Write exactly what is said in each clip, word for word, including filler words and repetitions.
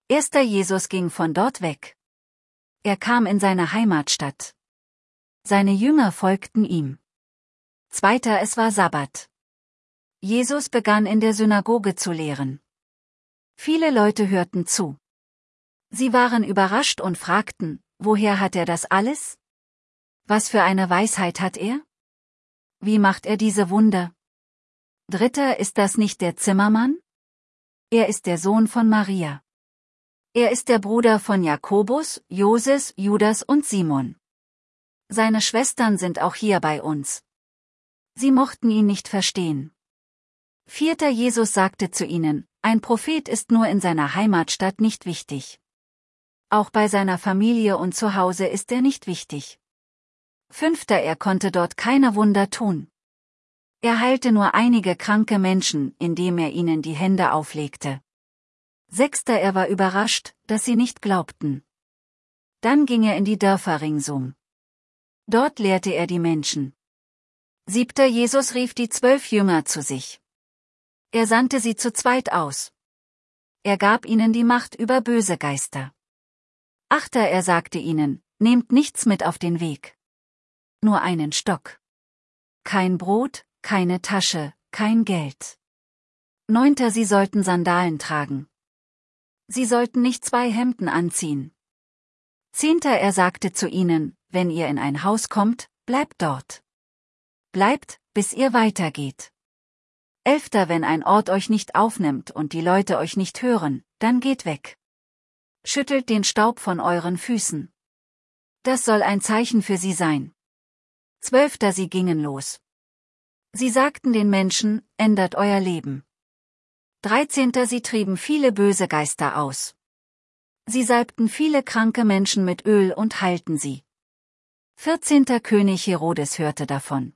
Erster Jesus ging von dort weg. Er kam in seine Heimatstadt. Seine Jünger folgten ihm. Zweiter, es war Sabbat. Jesus begann in der Synagoge zu lehren. Viele Leute hörten zu. Sie waren überrascht und fragten, woher hat er das alles? Was für eine Weisheit hat er? Wie macht er diese Wunder? Dritter, ist das nicht der Zimmermann? Er ist der Sohn von Maria. Er ist der Bruder von Jakobus, Joses, Judas und Simon. Seine Schwestern sind auch hier bei uns. Sie mochten ihn nicht verstehen. Vierter, Jesus sagte zu ihnen, ein Prophet ist nur in seiner Heimatstadt nicht wichtig. Auch bei seiner Familie und zu Hause ist er nicht wichtig. Fünfter, er konnte dort keine Wunder tun. Er heilte nur einige kranke Menschen, indem er ihnen die Hände auflegte. Sechster, er war überrascht, dass sie nicht glaubten. Dann ging er in die Dörfer ringsum. Dort lehrte er die Menschen. Siebter, Jesus rief die zwölf Jünger zu sich. Er sandte sie zu zweit aus. Er gab ihnen die Macht über böse Geister. Achter, er sagte ihnen, nehmt nichts mit auf den Weg. Nur einen Stock. Kein Brot, keine Tasche, kein Geld. Neunter, sie sollten Sandalen tragen. Sie sollten nicht zwei Hemden anziehen. Zehnter, er sagte zu ihnen, wenn ihr in ein Haus kommt, bleibt dort. Bleibt, bis ihr weitergeht. Elfter, wenn ein Ort euch nicht aufnimmt und die Leute euch nicht hören, dann geht weg. Schüttelt den Staub von euren Füßen. Das soll ein Zeichen für sie sein. Zwölfter, sie gingen los. Sie sagten den Menschen, ändert euer Leben. Dreizehnter, sie trieben viele böse Geister aus. Sie salbten viele kranke Menschen mit Öl und heilten sie. Vierzehnter, König Herodes hörte davon.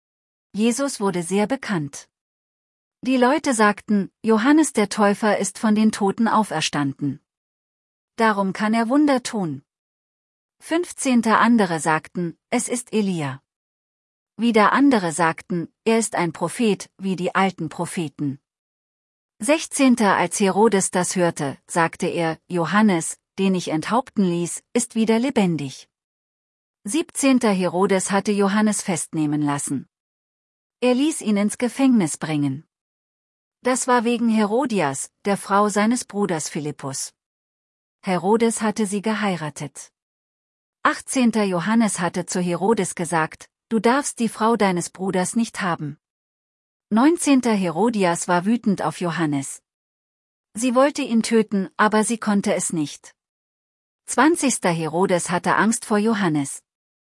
Jesus wurde sehr bekannt. Die Leute sagten, Johannes der Täufer ist von den Toten auferstanden. Darum kann er Wunder tun. Fünfzehnter, andere sagten, es ist Elia. Wieder andere sagten, er ist ein Prophet, wie die alten Propheten. Sechzehnter, als Herodes das hörte, sagte er, Johannes, den ich enthaupten ließ, ist wieder lebendig. Siebzehnter, Herodes hatte Johannes festnehmen lassen. Er ließ ihn ins Gefängnis bringen. Das war wegen Herodias, der Frau seines Bruders Philippus. Herodes hatte sie geheiratet. Achtzehnter, Johannes hatte zu Herodes gesagt, du darfst die Frau deines Bruders nicht haben. Neunzehnter, Herodias war wütend auf Johannes. Sie wollte ihn töten, aber sie konnte es nicht. Zwanzigster, Herodes hatte Angst vor Johannes.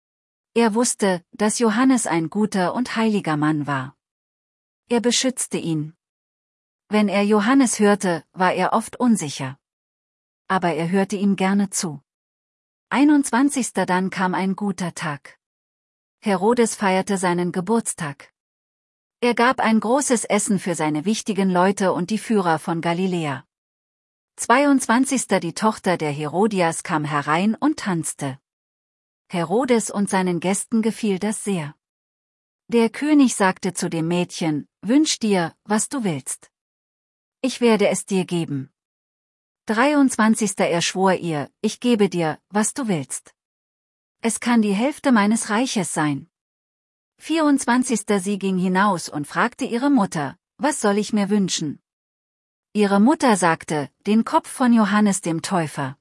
Er wusste, dass Johannes ein guter und heiliger Mann war. Er beschützte ihn. Wenn er Johannes hörte, war er oft unsicher. Aber er hörte ihm gerne zu. einundzwanzigster Dann kam ein guter Tag. Herodes feierte seinen Geburtstag. Er gab ein großes Essen für seine wichtigen Leute und die Führer von Galiläa. zweiundzwanzigster Die Tochter der Herodias kam herein und tanzte. Herodes und seinen Gästen gefiel das sehr. Der König sagte zu dem Mädchen, wünsch dir, was du willst. Ich werde es dir geben. dreiundzwanzigster Er schwor ihr, ich gebe dir, was du willst. Es kann die Hälfte meines Reiches sein. vierundzwanzigster Sie ging hinaus und fragte ihre Mutter, was soll ich mir wünschen? Ihre Mutter sagte, den Kopf von Johannes dem Täufer.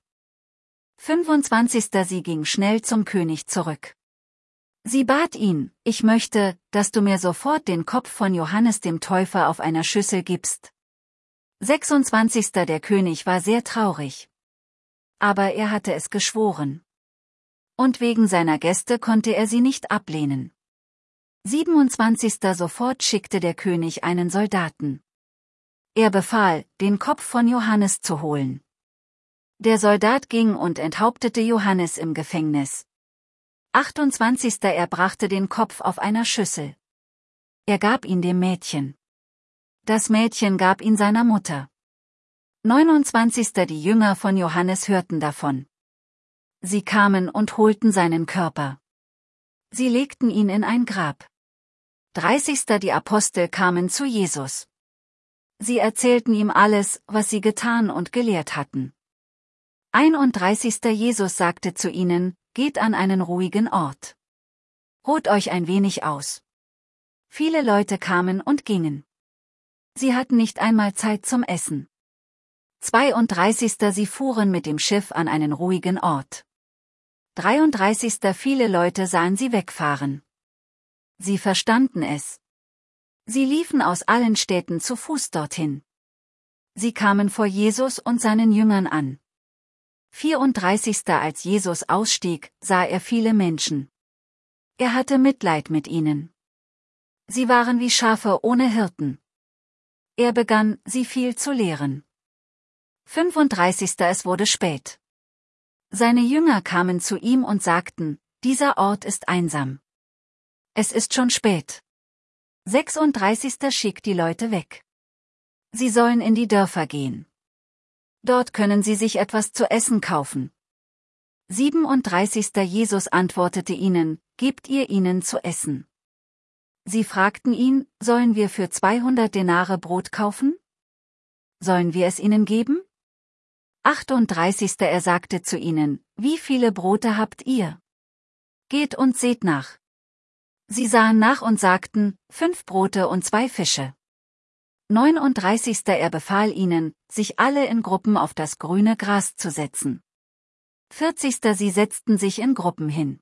fünfundzwanzigster Sie ging schnell zum König zurück. Sie bat ihn, ich möchte, dass du mir sofort den Kopf von Johannes dem Täufer auf einer Schüssel gibst. sechsundzwanzigster Der König war sehr traurig. Aber er hatte es geschworen. Und wegen seiner Gäste konnte er sie nicht ablehnen. siebenundzwanzigster Sofort schickte der König einen Soldaten. Er befahl, den Kopf von Johannes zu holen. Der Soldat ging und enthauptete Johannes im Gefängnis. achtundzwanzigster Er brachte den Kopf auf einer Schüssel. Er gab ihn dem Mädchen. Das Mädchen gab ihn seiner Mutter. neunundzwanzigster Die Jünger von Johannes hörten davon. Sie kamen und holten seinen Körper. Sie legten ihn in ein Grab. dreißigster Die Apostel kamen zu Jesus. Sie erzählten ihm alles, was sie getan und gelehrt hatten. einunddreißigster Jesus sagte zu ihnen, geht an einen ruhigen Ort. Ruht euch ein wenig aus. Viele Leute kamen und gingen. Sie hatten nicht einmal Zeit zum Essen. zweiunddreißigster Sie fuhren mit dem Schiff an einen ruhigen Ort. dreiunddreißigster Viele Leute sahen sie wegfahren. Sie verstanden es. Sie liefen aus allen Städten zu Fuß dorthin. Sie kamen vor Jesus und seinen Jüngern an. vierunddreißigster Als Jesus ausstieg, sah er viele Menschen. Er hatte Mitleid mit ihnen. Sie waren wie Schafe ohne Hirten. Er begann, sie viel zu lehren. fünfunddreißigster Es wurde spät. Seine Jünger kamen zu ihm und sagten, dieser Ort ist einsam. Es ist schon spät. sechsunddreißigster Schickt die Leute weg. Sie sollen in die Dörfer gehen. Dort können sie sich etwas zu essen kaufen. siebenunddreißigster Jesus antwortete ihnen, gebt ihr ihnen zu essen. Sie fragten ihn, sollen wir für zweihundert Denare Brot kaufen? Sollen wir es ihnen geben? achtunddreißigster Er sagte zu ihnen, wie viele Brote habt ihr? Geht und seht nach. Sie sahen nach und sagten, fünf Brote und zwei Fische. neununddreißigster Er befahl ihnen, sich alle in Gruppen auf das grüne Gras zu setzen. vierzigster Sie setzten sich in Gruppen hin.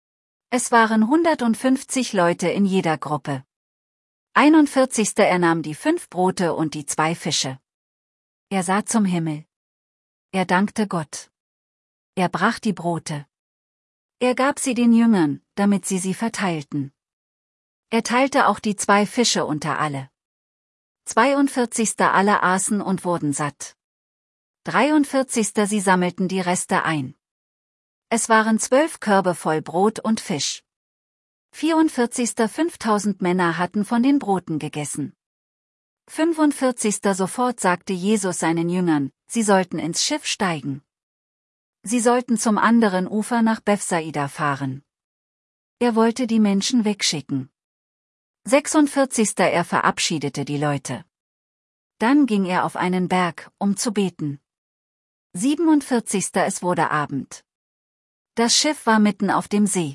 Es waren hundertfünfzig Leute in jeder Gruppe. einundvierzigster Er nahm die fünf Brote und die zwei Fische. Er sah zum Himmel. Er dankte Gott. Er brach die Brote. Er gab sie den Jüngern, damit sie sie verteilten. Er teilte auch die zwei Fische unter alle. zweiundvierzigster Alle aßen und wurden satt. dreiundvierzigster Sie sammelten die Reste ein. Es waren zwölf Körbe voll Brot und Fisch. vierundvierzigster fünftausend Männer hatten von den Broten gegessen. fünfundvierzigster Sofort sagte Jesus seinen Jüngern, sie sollten ins Schiff steigen. Sie sollten zum anderen Ufer nach Bethsaida fahren. Er wollte die Menschen wegschicken. sechsundvierzigster Er verabschiedete die Leute. Dann ging er auf einen Berg, um zu beten. siebenundvierzigster Es wurde Abend. Das Schiff war mitten auf dem See.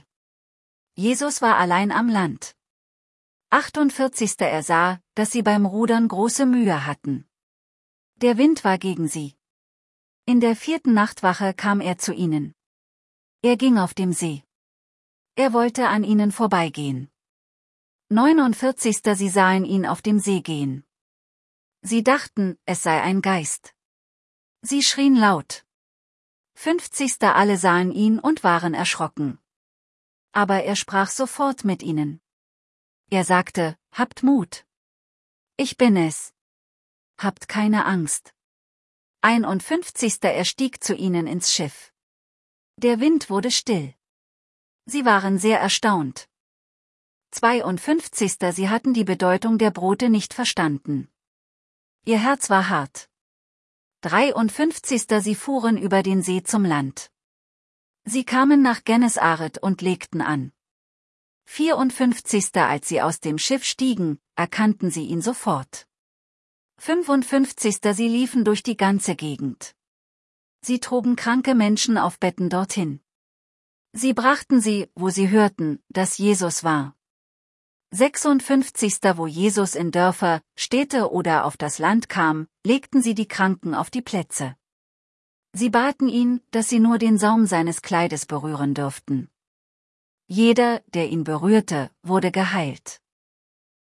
Jesus war allein am Land. achtundvierzigster Er sah, dass sie beim Rudern große Mühe hatten. Der Wind war gegen sie. In der vierten Nachtwache kam er zu ihnen. Er ging auf dem See. Er wollte an ihnen vorbeigehen. neunundvierzigster Sie sahen ihn auf dem See gehen. Sie dachten, es sei ein Geist. Sie schrien laut. fünfzigster Alle sahen ihn und waren erschrocken. Aber er sprach sofort mit ihnen. Er sagte, habt Mut. Ich bin es. Habt keine Angst. einundfünfzigster Er stieg zu ihnen ins Schiff. Der Wind wurde still. Sie waren sehr erstaunt. zweiundfünfzigster Sie hatten die Bedeutung der Brote nicht verstanden. Ihr Herz war hart. dreiundfünfzigster Sie fuhren über den See zum Land. Sie kamen nach Gennesaret und legten an. vierundfünfzigster Als sie aus dem Schiff stiegen, erkannten sie ihn sofort. fünfundfünfzigster Sie liefen durch die ganze Gegend. Sie trugen kranke Menschen auf Betten dorthin. Sie brachten sie, wo sie hörten, dass Jesus war. sechsundfünfzigster Wo Jesus in Dörfer, Städte oder auf das Land kam, legten sie die Kranken auf die Plätze. Sie baten ihn, dass sie nur den Saum seines Kleides berühren dürften. Jeder, der ihn berührte, wurde geheilt.